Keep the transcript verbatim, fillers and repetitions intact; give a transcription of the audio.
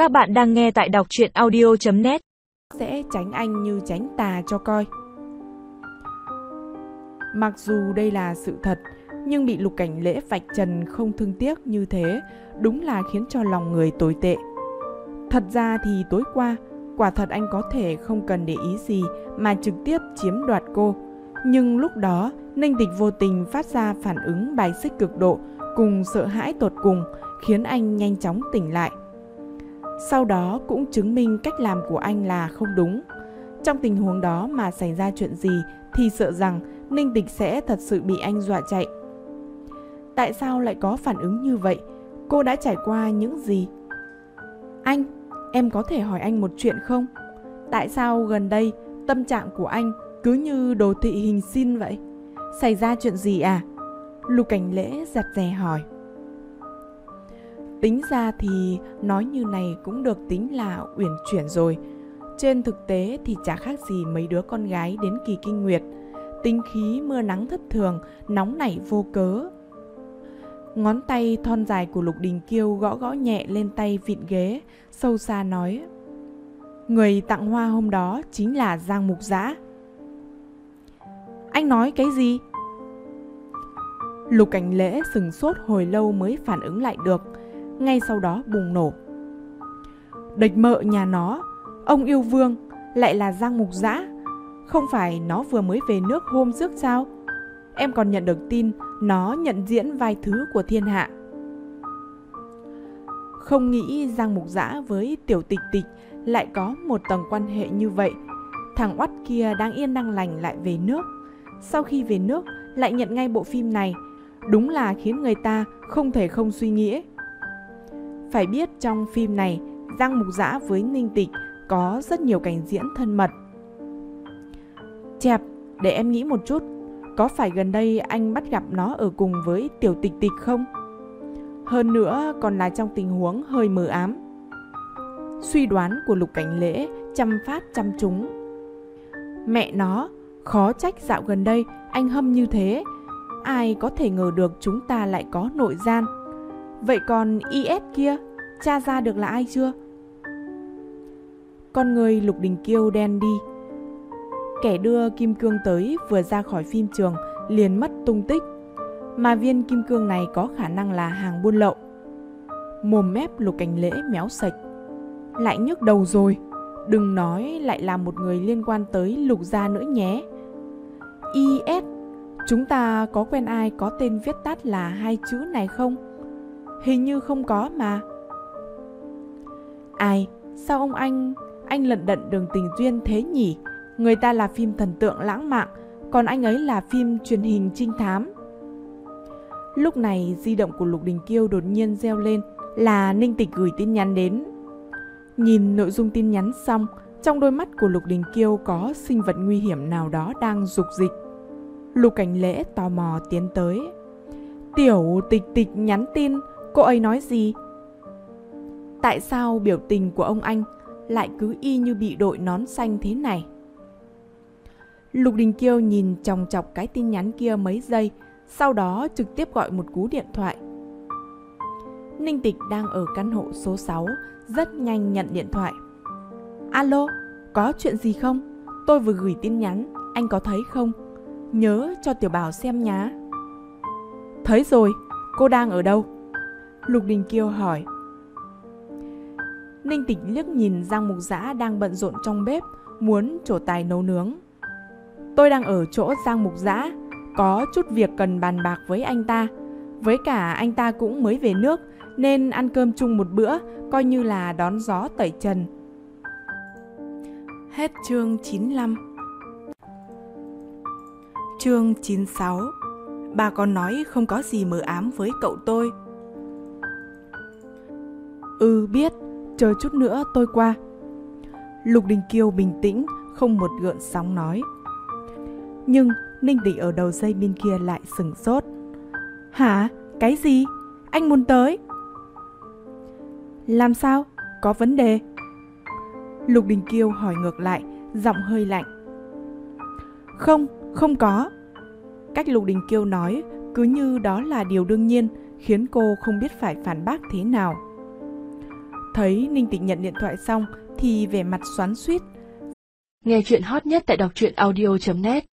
Các bạn đang nghe tại đọc truyện audio chấm net. Sẽ tránh anh như tránh tà cho coi. Mặc dù đây là sự thật, nhưng bị Lục Cảnh Lễ vạch trần không thương tiếc như thế đúng là khiến cho lòng người tồi tệ. Thật ra thì tối qua, quả thật anh có thể không cần để ý gì mà trực tiếp chiếm đoạt cô. Nhưng lúc đó, Ninh Tịch vô tình phát ra phản ứng bài xích cực độ cùng sợ hãi tột cùng, khiến anh nhanh chóng tỉnh lại. Sau đó cũng chứng minh cách làm của anh là không đúng. Trong tình huống đó mà xảy ra chuyện gì thì sợ rằng Ninh Tịch sẽ thật sự bị anh dọa chạy. Tại sao lại có phản ứng như vậy? Cô đã trải qua những gì? Anh, em có thể hỏi anh một chuyện không? Tại sao gần đây tâm trạng của anh cứ như đồ thị hình sin vậy? Xảy ra chuyện gì à? Lục Cảnh Lễ giặt dè hỏi. Tính ra thì nói như này cũng được tính là uyển chuyển rồi. Trên thực tế thì chả khác gì mấy đứa con gái đến kỳ kinh nguyệt. Tính khí mưa nắng thất thường, nóng nảy vô cớ. Ngón tay thon dài của Lục Đình Kiêu gõ gõ nhẹ lên tay vịn ghế, sâu xa nói: người tặng hoa hôm đó chính là Giang Mục Dã. Anh nói cái gì? Lục Cảnh Lễ sừng sốt hồi lâu mới phản ứng lại được, ngay sau đó bùng nổ. Địch mợ nhà nó, ông yêu vương, lại là Giang Mục Dã. Không phải nó vừa mới về nước hôm trước sao? Em còn nhận được tin nó nhận diễn vai thứ của thiên hạ. Không nghĩ Giang Mục Dã với Tiểu Tịch Tịch lại có một tầng quan hệ như vậy. Thằng oắt kia đang yên đang lành lại về nước. Sau khi về nước lại nhận ngay bộ phim này, đúng là khiến người ta không thể không suy nghĩ. Phải biết trong phim này, Giang Mục Dã với Ninh Tịch có rất nhiều cảnh diễn thân mật. Chẹp, để em nghĩ một chút, có phải gần đây anh bắt gặp nó ở cùng với Tiểu Tịch Tịch không? Hơn nữa còn là trong tình huống hơi mờ ám. Suy đoán của Lục Cảnh Lễ trăm phát trăm trúng. Mẹ nó, khó trách dạo gần đây anh hâm như thế. Ai có thể ngờ được chúng ta lại có nội gian. Vậy còn i ét kia, tra ra được là ai chưa? Con người Lục Đình Kiêu đen đi. Kẻ đưa kim cương tới vừa ra khỏi phim trường liền mất tung tích. Mà viên kim cương này có khả năng là hàng buôn lậu. Mồm mép Lục Cảnh Lễ méo sạch. Lại nhức đầu rồi. Đừng nói lại là một người liên quan tới Lục gia nữa nhé. i ét, chúng ta có quen ai có tên viết tắt là hai chữ này không? Hình như không có mà. Ai, sao ông anh, anh lận đận đường tình duyên thế nhỉ? Người ta là phim thần tượng lãng mạn, còn anh ấy là phim truyền hình trinh thám. Lúc này di động của Lục Đình Kiêu đột nhiên reo lên, là Ninh Tịch gửi tin nhắn đến. Nhìn nội dung tin nhắn xong, trong đôi mắt của Lục Đình Kiêu có sinh vật nguy hiểm nào đó đang dục dịch. Lục Cảnh Lễ tò mò tiến tới. Tiểu Tịch Tịch nhắn tin, cô ấy nói gì? Tại sao biểu tình của ông anh lại cứ y như bị đội nón xanh thế này? Lục Đình Kiêu nhìn chòng chọc cái tin nhắn kia mấy giây, sau đó trực tiếp gọi một cú điện thoại. Ninh Tịch đang ở căn hộ số sáu, rất nhanh nhận điện thoại. Alo, có chuyện gì không? Tôi vừa gửi tin nhắn, anh có thấy không? Nhớ cho Tiểu Bảo xem nhá. Thấy rồi, cô đang ở đâu? Lục Đình Kiêu hỏi. Ninh Tịch liếc nhìn Giang Mục Dã đang bận rộn trong bếp, muốn trổ tài nấu nướng. Tôi đang ở chỗ Giang Mục Dã, có chút việc cần bàn bạc với anh ta. Với cả anh ta cũng mới về nước, nên ăn cơm chung một bữa, coi như là đón gió tẩy trần. Hết chương chín mươi lăm. Chương chín mươi sáu. Bà còn nói không có gì mờ ám với cậu tôi. Ừ biết, chờ chút nữa tôi qua. Lục Đình Kiêu bình tĩnh, không một gợn sóng nói. Nhưng Ninh Tịch ở đầu dây bên kia lại sửng sốt. Hả? Cái gì? Anh muốn tới? Làm sao? Có vấn đề? Lục Đình Kiêu hỏi ngược lại, giọng hơi lạnh. Không, không có. Cách Lục Đình Kiêu nói cứ như đó là điều đương nhiên, khiến cô không biết phải phản bác thế nào. Thấy Ninh Tịch nhận điện thoại xong thì vẻ mặt xoắn xuýt. Nghe chuyện hot nhất tại đọc truyện audio chấm net